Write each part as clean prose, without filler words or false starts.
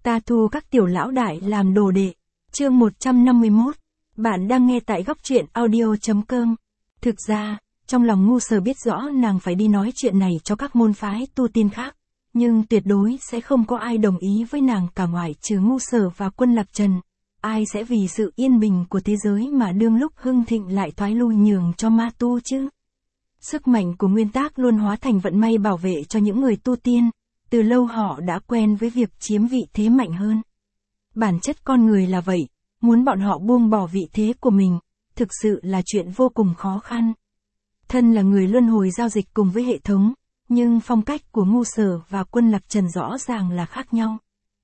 Ta thu các tiểu lão đại làm đồ đệ. Chương 151. Bạn đang nghe tại góc truyện audio.com. Thực ra, trong lòng Ngu Sở biết rõ nàng phải đi nói chuyện này cho các môn phái tu tiên khác, nhưng tuyệt đối sẽ không có ai đồng ý với nàng cả ngoại trừ Ngu Sở và Quân Lạc Trần. Ai sẽ vì sự yên bình của thế giới mà đương lúc hưng thịnh lại thoái lui nhường cho ma tu chứ? Sức mạnh của nguyên tắc luôn hóa thành vận may bảo vệ cho những người tu tiên, từ lâu họ đã quen với việc chiếm vị thế mạnh hơn. Bản chất con người là vậy, muốn bọn họ buông bỏ vị thế của mình, thực sự là chuyện vô cùng khó khăn. Thân là người luân hồi giao dịch cùng với hệ thống, nhưng phong cách của Ngu Sở và Quân Lạc Trần rõ ràng là khác nhau.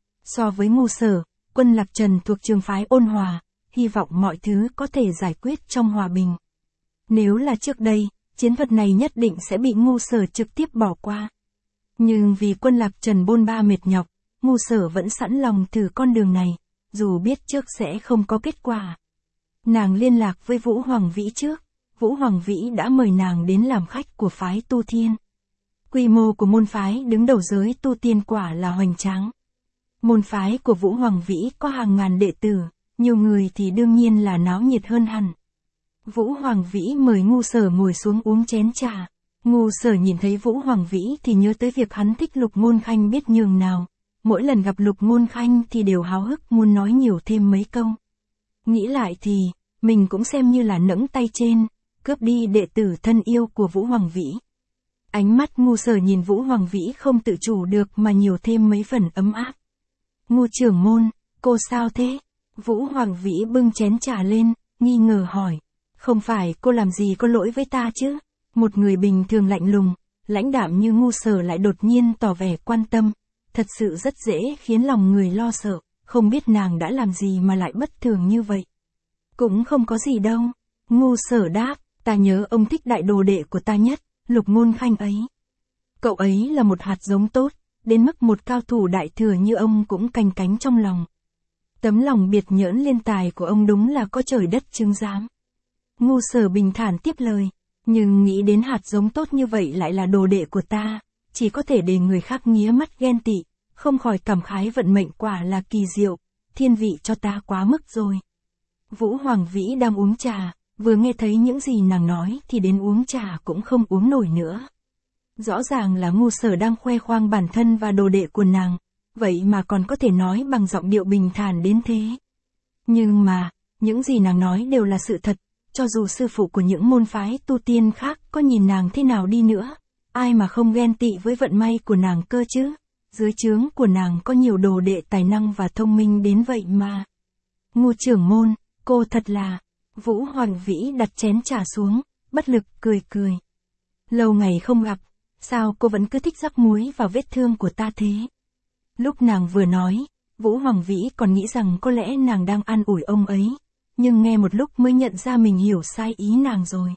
So với Ngu Sở, Quân Lạc Trần thuộc trường phái ôn hòa, hy vọng mọi thứ có thể giải quyết trong hòa bình. Nếu là trước đây, chiến thuật này nhất định sẽ bị Ngu Sở trực tiếp bỏ qua. Nhưng vì Quân Lạc Trần bôn ba mệt nhọc, Ngu Sở vẫn sẵn lòng thử con đường này, dù biết trước sẽ không có kết quả. Nàng liên lạc với Vũ Hoàng Vĩ trước, Vũ Hoàng Vĩ đã mời nàng đến làm khách của phái tu thiên. Quy mô của môn phái đứng đầu giới tu tiên quả là hoành tráng. Môn phái của Vũ Hoàng Vĩ có hàng ngàn đệ tử, nhiều người thì đương nhiên là náo nhiệt hơn hẳn. Vũ Hoàng Vĩ mời Ngu Sở ngồi xuống uống chén trà. Ngu Sở nhìn thấy Vũ Hoàng Vĩ thì nhớ tới việc hắn thích Lục Ngôn Khanh biết nhường nào. Mỗi lần gặp Lục Ngôn Khanh thì đều háo hức muốn nói nhiều thêm mấy câu. Nghĩ lại thì, mình cũng xem như là nẫng tay trên, cướp đi đệ tử thân yêu của Vũ Hoàng Vĩ. Ánh mắt Ngu Sở nhìn Vũ Hoàng Vĩ không tự chủ được mà nhiều thêm mấy phần ấm áp. Ngu trưởng môn, cô sao thế? Vũ Hoàng Vĩ bưng chén trà lên, nghi ngờ hỏi. Không phải cô làm gì có lỗi với ta chứ? Một người bình thường lạnh lùng, lãnh đạm như Ngu Sở lại đột nhiên tỏ vẻ quan tâm. Thật sự rất dễ khiến lòng người lo sợ, không biết nàng đã làm gì mà lại bất thường như vậy. Cũng không có gì đâu. Ngu Sở đáp, ta nhớ ông thích đại đồ đệ của ta nhất, Lục Ngôn Khanh ấy. Cậu ấy là một hạt giống tốt, đến mức một cao thủ đại thừa như ông cũng canh cánh trong lòng. Tấm lòng biệt nhỡn liên tài của ông đúng là có trời đất chứng giám. Ngu Sở bình thản tiếp lời, nhưng nghĩ đến hạt giống tốt như vậy lại là đồ đệ của ta, chỉ có thể để người khác nghía mắt ghen tị, không khỏi cảm khái vận mệnh quả là kỳ diệu, thiên vị cho ta quá mức rồi. Vũ Hoàng Vĩ đang uống trà, vừa nghe thấy những gì nàng nói thì đến uống trà cũng không uống nổi nữa. Rõ ràng là Ngu Sở đang khoe khoang bản thân và đồ đệ của nàng, vậy mà còn có thể nói bằng giọng điệu bình thản đến thế. Nhưng mà, những gì nàng nói đều là sự thật, cho dù sư phụ của những môn phái tu tiên khác có nhìn nàng thế nào đi nữa, ai mà không ghen tị với vận may của nàng cơ chứ, dưới trướng của nàng có nhiều đồ đệ tài năng và thông minh đến vậy mà. Ngu trưởng môn, cô thật là... Vũ Hoàng Vĩ đặt chén trà xuống, bất lực cười cười. Lâu ngày không gặp, sao cô vẫn cứ thích rắc muối vào vết thương của ta thế? Lúc nàng vừa nói, Vũ Hoàng Vĩ còn nghĩ rằng có lẽ nàng đang an ủi ông ấy, nhưng nghe một lúc mới nhận ra mình hiểu sai ý nàng rồi.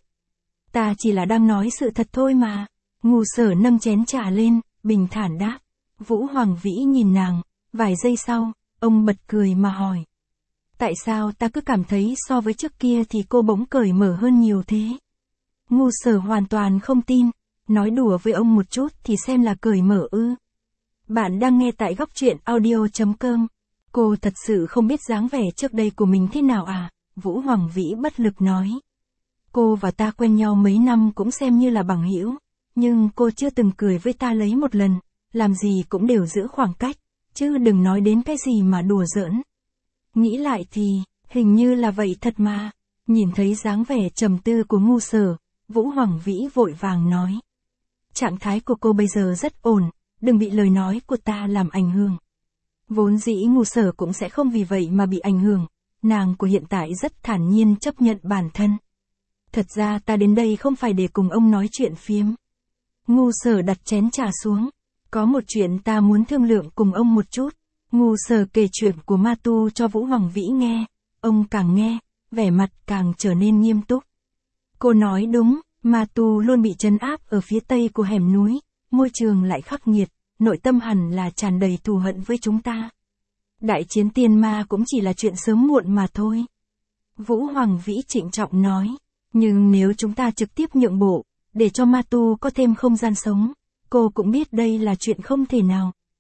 Ta chỉ là đang nói sự thật thôi mà. Ngu Sở nâng chén trà lên, bình thản đáp. Vũ Hoàng Vĩ nhìn nàng, vài giây sau, ông bật cười mà hỏi. Tại sao ta cứ cảm thấy so với trước kia thì cô bỗng cởi mở hơn nhiều thế? Ngu Sở hoàn toàn không tin, nói đùa với ông một chút thì xem là cởi mở ư. Bạn đang nghe tại góc truyện audio.com. Cô thật sự không biết dáng vẻ trước đây của mình thế nào à? Vũ Hoàng Vĩ bất lực nói. Cô và ta quen nhau mấy năm cũng xem như là bằng hữu, nhưng cô chưa từng cười với ta lấy một lần, làm gì cũng đều giữ khoảng cách, chứ đừng nói đến cái gì mà đùa giỡn. Nghĩ lại thì, hình như là vậy thật mà. Nhìn thấy dáng vẻ trầm tư của Ngu Sở, Vũ Hoàng Vĩ vội vàng nói. Trạng thái của cô bây giờ rất ổn, đừng bị lời nói của ta làm ảnh hưởng. Vốn dĩ Ngu Sở cũng sẽ không vì vậy mà bị ảnh hưởng, nàng của hiện tại rất thản nhiên chấp nhận bản thân. Thật ra ta đến đây không phải để cùng ông nói chuyện phiếm. Ngu Sở đặt chén trà xuống, có một chuyện ta muốn thương lượng cùng ông một chút. Ngu Sở kể chuyện của ma tu cho Vũ Hoàng Vĩ nghe, ông càng nghe, vẻ mặt càng trở nên nghiêm túc. Cô nói đúng, ma tu luôn bị trấn áp ở phía tây của hẻm núi, môi trường lại khắc nghiệt, nội tâm hẳn là tràn đầy thù hận với chúng ta. Đại chiến tiên ma cũng chỉ là chuyện sớm muộn mà thôi. Vũ Hoàng Vĩ trịnh trọng nói, nhưng nếu chúng ta trực tiếp nhượng bộ, để cho ma tu có thêm không gian sống, cô cũng biết đây là chuyện không thể nào.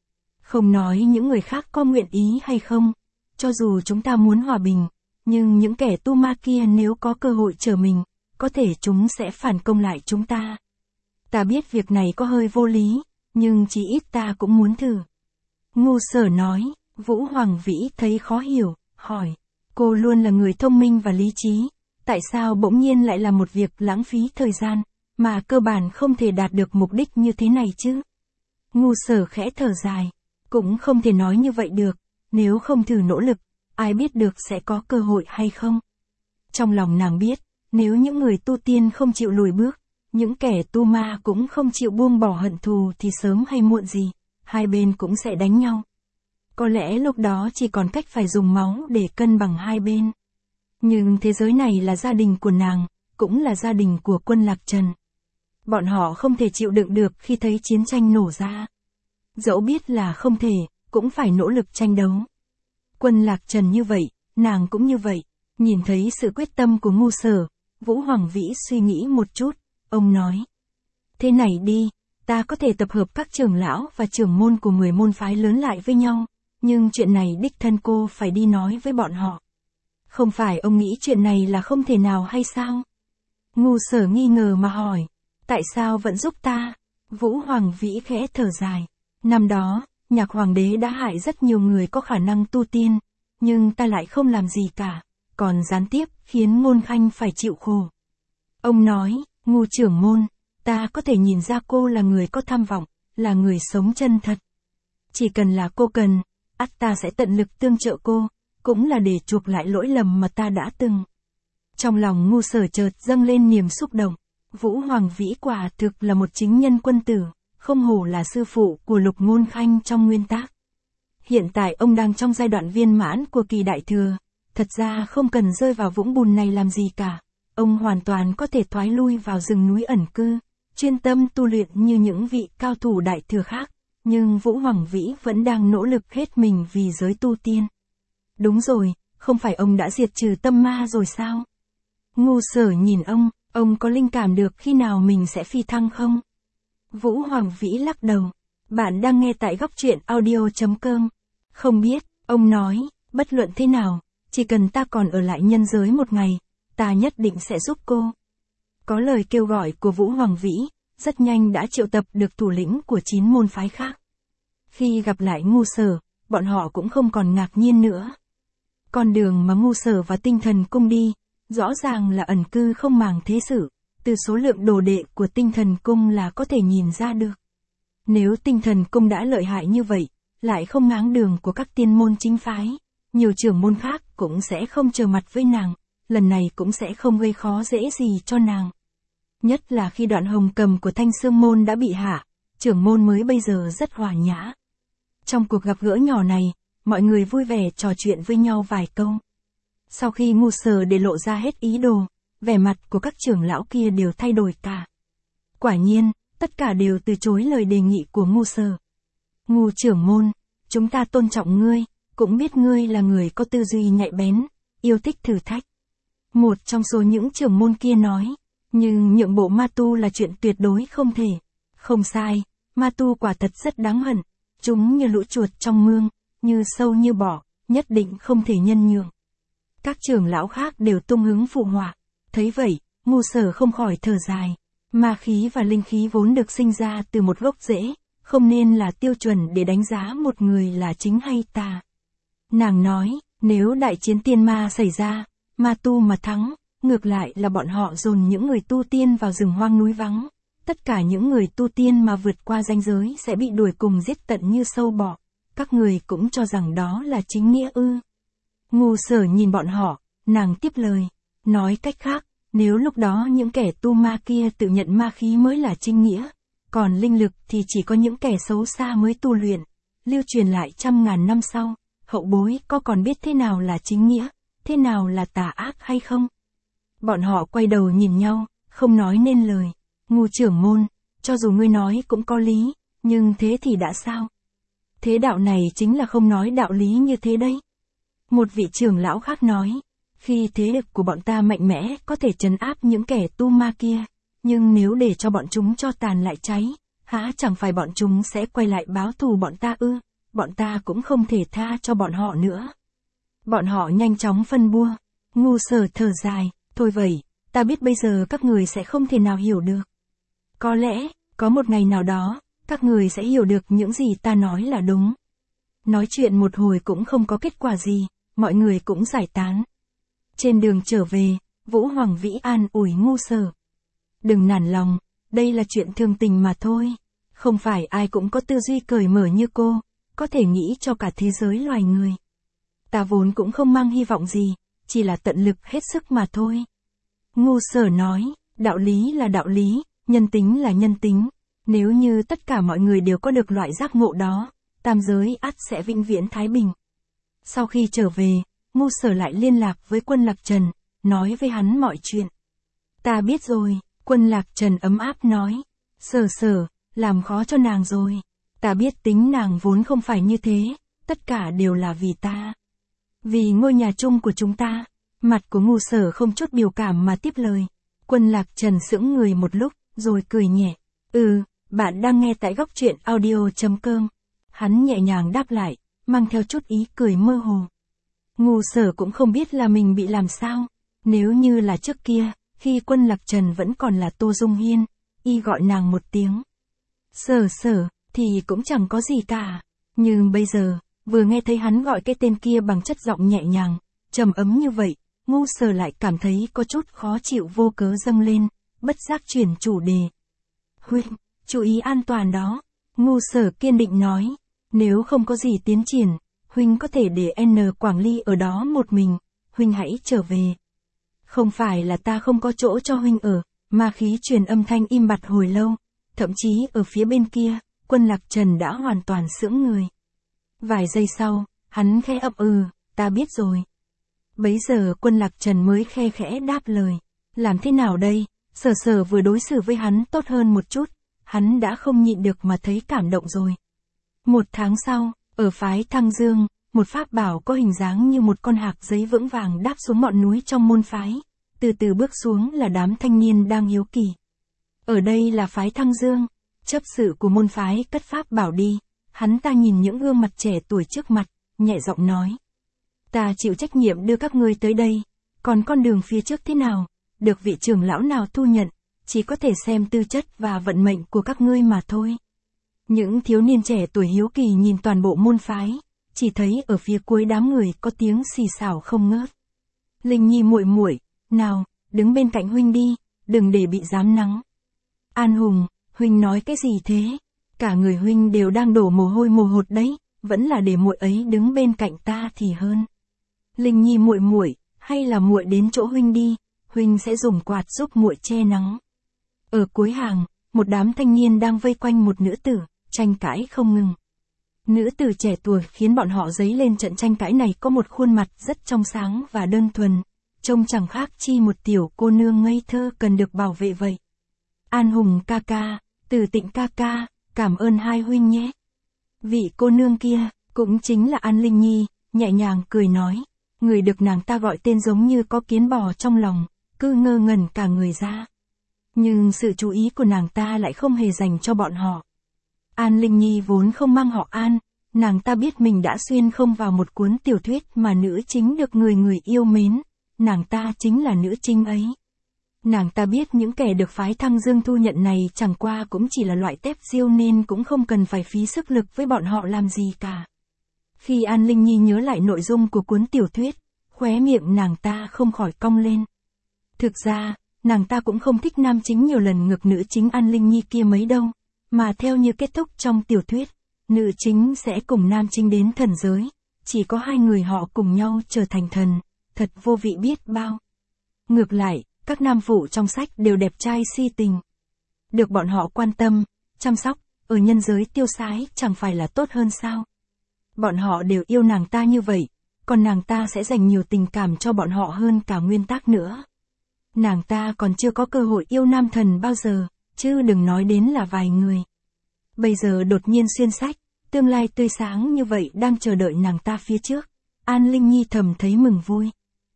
Không nói những người khác có nguyện ý hay không, cho dù chúng ta muốn hòa bình, nhưng những kẻ tu ma kia nếu có cơ hội trở mình, có thể chúng sẽ phản công lại chúng ta. Ta biết việc này có hơi vô lý, nhưng chỉ ít ta cũng muốn thử. Ngu Sở nói. Vũ Hoàng Vĩ thấy khó hiểu, hỏi. Cô luôn là người thông minh và lý trí, tại sao bỗng nhiên lại là một việc lãng phí thời gian, mà cơ bản không thể đạt được mục đích như thế này chứ? Ngu Sở khẽ thở dài. Cũng không thể nói như vậy được, nếu không thử nỗ lực, ai biết được sẽ có cơ hội hay không? Trong lòng nàng biết, nếu những người tu tiên không chịu lùi bước, những kẻ tu ma cũng không chịu buông bỏ hận thù thì sớm hay muộn gì, hai bên cũng sẽ đánh nhau. Có lẽ lúc đó chỉ còn cách phải dùng máu để cân bằng hai bên. Nhưng thế giới này là gia đình của nàng, cũng là gia đình của quân Lạc Trần. Bọn họ không thể chịu đựng được khi thấy chiến tranh nổ ra. Dẫu biết là không thể, cũng phải nỗ lực tranh đấu. Quân Lạc Trần như vậy, nàng cũng như vậy. Nhìn thấy sự quyết tâm của Ngu Sở, Vũ Hoàng Vĩ suy nghĩ một chút, ông nói. Thế này đi, ta có thể tập hợp các trưởng lão và trưởng môn của 10 môn phái lớn lại với nhau, nhưng chuyện này đích thân cô phải đi nói với bọn họ. Không phải ông nghĩ chuyện này là không thể nào hay sao? Ngu Sở nghi ngờ mà hỏi, tại sao vẫn giúp ta? Vũ Hoàng Vĩ khẽ thở dài. Năm đó, Nhạc Hoàng đế đã hại rất nhiều người có khả năng tu tiên, nhưng ta lại không làm gì cả, còn gián tiếp khiến Ngôn Khanh phải chịu khổ. Ông nói, Ngu trưởng môn, ta có thể nhìn ra cô là người có tham vọng, là người sống chân thật. Chỉ cần là cô cần, ắt ta sẽ tận lực tương trợ cô, cũng là để chuộc lại lỗi lầm mà ta đã từng. Trong lòng Ngu Sở chợt dâng lên niềm xúc động, Vũ Hoàng Vĩ quả thực là một chính nhân quân tử, không hổ là sư phụ của Lục Ngôn Khanh trong nguyên tác. Hiện tại ông đang trong giai đoạn viên mãn của kỳ đại thừa, thật ra không cần rơi vào vũng bùn này làm gì cả, ông hoàn toàn có thể thoái lui vào rừng núi ẩn cư, chuyên tâm tu luyện như những vị cao thủ đại thừa khác, nhưng Vũ Hoàng Vĩ vẫn đang nỗ lực hết mình vì giới tu tiên. Đúng rồi, không phải ông đã diệt trừ tâm ma rồi sao? Ngu Sở nhìn ông có linh cảm được khi nào mình sẽ phi thăng không? Vũ Hoàng Vĩ lắc đầu. Bạn đang nghe tại góc truyện audio.com. Không biết, ông nói, bất luận thế nào, chỉ cần ta còn ở lại nhân giới một ngày, ta nhất định sẽ giúp cô. Có lời kêu gọi của Vũ Hoàng Vĩ, rất nhanh đã triệu tập được thủ lĩnh của 9 môn phái khác. Khi gặp lại Ngu Sở, bọn họ cũng không còn ngạc nhiên nữa. Con đường mà Ngu Sở và Tinh Thần Cung đi, rõ ràng là ẩn cư không màng thế sự, từ số lượng đồ đệ của Tinh Thần Cung là có thể nhìn ra được. Nếu Tinh Thần Cung đã lợi hại như vậy, lại không ngáng đường của các tiên môn chính phái, nhiều trưởng môn khác cũng sẽ không trở mặt với nàng, lần này cũng sẽ không gây khó dễ gì cho nàng. Nhất là khi Đoạn Hồng Cầm của Thanh Xương Môn đã bị hạ, trưởng môn mới bây giờ rất hòa nhã. Trong cuộc gặp gỡ nhỏ này, mọi người vui vẻ trò chuyện với nhau vài câu. Sau khi Ngu Sở để lộ ra hết ý đồ, vẻ mặt của các trưởng lão kia đều thay đổi cả. Quả nhiên, tất cả đều từ chối lời đề nghị của Ngu Sở. Ngu trưởng môn, chúng ta tôn trọng ngươi, cũng biết ngươi là người có tư duy nhạy bén, yêu thích thử thách. Một trong số những trưởng môn kia nói, nhưng nhượng bộ ma tu là chuyện tuyệt đối không thể. Không sai, ma tu quả thật rất đáng hận, chúng như lũ chuột trong mương, như sâu như bọ, nhất định không thể nhân nhượng. Các trưởng lão khác đều tung hứng phụ họa. Thấy vậy, Ngu Sở không khỏi thở dài. Ma khí và linh khí vốn được sinh ra từ một gốc rễ, không nên là tiêu chuẩn để đánh giá một người là chính hay tà. Nàng nói, nếu đại chiến tiên ma xảy ra, ma tu mà thắng, ngược lại là bọn họ dồn những người tu tiên vào rừng hoang núi vắng. Tất cả những người tu tiên mà vượt qua ranh giới sẽ bị đuổi cùng giết tận như sâu bọ. Các người cũng cho rằng đó là chính nghĩa ư? Ngu Sở nhìn bọn họ, nàng tiếp lời. Nói cách khác, nếu lúc đó những kẻ tu ma kia tự nhận ma khí mới là chính nghĩa, còn linh lực thì chỉ có những kẻ xấu xa mới tu luyện, lưu truyền lại trăm ngàn năm sau, hậu bối có còn biết thế nào là chính nghĩa, thế nào là tà ác hay không? Bọn họ quay đầu nhìn nhau, không nói nên lời. Ngu trưởng môn, cho dù ngươi nói cũng có lý, nhưng thế thì đã sao? Thế đạo này chính là không nói đạo lý như thế đấy. Một vị trưởng lão khác nói, khi thế lực của bọn ta mạnh mẽ có thể trấn áp những kẻ tu ma kia, nhưng nếu để cho bọn chúng cho tàn lại cháy, hả chẳng phải bọn chúng sẽ quay lại báo thù bọn ta ư? bọn ta cũng không thể tha cho bọn họ nữa. Bọn họ nhanh chóng phân bua. Ngu Sở thở dài, thôi vậy, ta biết bây giờ các người sẽ không thể nào hiểu được. Có lẽ, có một ngày nào đó, các người sẽ hiểu được những gì ta nói là đúng. Nói chuyện một hồi cũng không có kết quả gì, mọi người cũng giải tán. Trên đường trở về, Vũ Hoàng Vĩ an ủi Ngu Sở. Đừng nản lòng, đây là chuyện thường tình mà thôi. Không phải ai cũng có tư duy cởi mở như cô, có thể nghĩ cho cả thế giới loài người. Ta vốn cũng không mang hy vọng gì, chỉ là tận lực hết sức mà thôi. Ngu Sở nói, đạo lý là đạo lý, nhân tính là nhân tính. Nếu như tất cả mọi người đều có được loại giác ngộ đó, tam giới ắt sẽ vĩnh viễn thái bình. Sau khi trở về, Ngu Sở lại liên lạc với Quân Lạc Trần, nói với hắn mọi chuyện. Ta biết rồi, Quân Lạc Trần ấm áp nói. Sở, làm khó cho nàng rồi. Ta biết tính nàng vốn không phải như thế, tất cả đều là vì ta. Vì ngôi nhà chung của chúng ta. Mặt của Ngu Sở không chút biểu cảm mà tiếp lời. Quân Lạc Trần sững người một lúc, rồi cười nhẹ. Bạn đang nghe tại góc truyện audio.com. Hắn nhẹ nhàng đáp lại, mang theo chút ý cười mơ hồ. Ngu Sở cũng không biết là mình bị làm sao. Nếu như là trước kia, khi Quân Lạc Trần vẫn còn là Tô Dung Hiên, y gọi nàng một tiếng Sở, thì cũng chẳng có gì cả. Nhưng bây giờ, vừa nghe thấy hắn gọi cái tên kia bằng chất giọng nhẹ nhàng, trầm ấm như vậy, Ngu Sở lại cảm thấy có chút khó chịu vô cớ dâng lên, bất giác chuyển chủ đề. Huynh, chú ý an toàn đó. Ngu Sở kiên định nói, nếu không có gì tiến triển, Huynh có thể để N Quảng Ly ở đó một mình, Huynh hãy trở về. Không phải là ta không có chỗ cho Huynh ở, mà khí truyền âm thanh im bặt hồi lâu, thậm chí ở phía bên kia, Quân Lạc Trần đã hoàn toàn sững người. Vài giây sau, hắn khẽ ậm ta biết rồi. Bấy giờ Quân Lạc Trần mới khe khẽ đáp lời. Làm thế nào đây? Sở vừa đối xử với hắn tốt hơn một chút, hắn đã không nhịn được mà thấy cảm động rồi. 1 tháng sau, ở phái Thăng Dương, một pháp bảo có hình dáng như một con hạc giấy vững vàng đáp xuống ngọn núi trong môn phái. Từ từ bước xuống là đám thanh niên đang hiếu kỳ. Ở đây là phái Thăng Dương. Chấp sự của môn phái cất pháp bảo đi. Hắn ta nhìn những gương mặt trẻ tuổi trước mặt, nhẹ giọng nói. Ta chịu trách nhiệm đưa các ngươi tới đây. Còn con đường phía trước thế nào, được vị trưởng lão nào thu nhận, chỉ có thể xem tư chất và vận mệnh của các ngươi mà thôi. Những thiếu niên trẻ tuổi hiếu kỳ nhìn toàn bộ môn phái, chỉ thấy ở phía cuối đám người có tiếng xì xào không ngớt. Linh Nhi muội muội, nào, đứng bên cạnh huynh đi, đừng để bị giám nắng. An Hùng, huynh nói cái gì thế? Cả người huynh đều đang đổ mồ hôi mồ hột đấy, vẫn là để muội ấy đứng bên cạnh ta thì hơn. Linh Nhi muội muội, hay là muội đến chỗ huynh đi, huynh sẽ dùng quạt giúp muội che nắng. Ở cuối hàng, một đám thanh niên đang vây quanh một nữ tử, tranh cãi không ngừng. Nữ tử trẻ tuổi khiến bọn họ dấy lên trận tranh cãi này có một khuôn mặt rất trong sáng và đơn thuần, trông chẳng khác chi một tiểu cô nương ngây thơ cần được bảo vệ vậy. An Hùng ca ca, Từ Tịnh ca ca, cảm ơn hai huynh nhé. Vị cô nương kia, cũng chính là An Linh Nhi, nhẹ nhàng cười nói. Người được nàng ta gọi tên giống như có kiến bò trong lòng, cứ ngơ ngẩn cả người ra. Nhưng sự chú ý của nàng ta lại không hề dành cho bọn họ. An Linh Nhi vốn không mang họ An, nàng ta biết mình đã xuyên không vào một cuốn tiểu thuyết mà nữ chính được người yêu mến, nàng ta chính là nữ chính ấy. Nàng ta biết những kẻ được phái Thăng Dương thu nhận này chẳng qua cũng chỉ là loại tép diêu nên cũng không cần phải phí sức lực với bọn họ làm gì cả. Khi An Linh Nhi nhớ lại nội dung của cuốn tiểu thuyết, khóe miệng nàng ta không khỏi cong lên. Thực ra, nàng ta cũng không thích nam chính nhiều lần ngược nữ chính An Linh Nhi kia mấy đâu, mà theo như kết thúc trong tiểu thuyết, nữ chính sẽ cùng nam chính đến thần giới, chỉ có hai người họ cùng nhau trở thành thần, thật vô vị biết bao. Ngược lại, các nam phụ trong sách đều đẹp trai si tình. Được bọn họ quan tâm, chăm sóc, ở nhân giới tiêu sái chẳng phải là tốt hơn sao? Bọn họ đều yêu nàng ta như vậy, còn nàng ta sẽ dành nhiều tình cảm cho bọn họ hơn cả nguyên tắc nữa. Nàng ta còn chưa có cơ hội yêu nam thần bao giờ, chứ đừng nói đến là vài người. Bây giờ đột nhiên xuyên sách, tương lai tươi sáng như vậy đang chờ đợi nàng ta phía trước. An Linh Nhi thầm thấy mừng vui.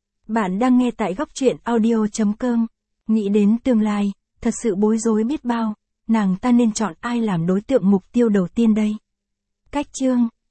Bạn đang nghe tại góc truyện audio.com. Nghĩ đến tương lai, thật sự bối rối biết bao, nàng ta nên chọn ai làm đối tượng mục tiêu đầu tiên đây? Cách chương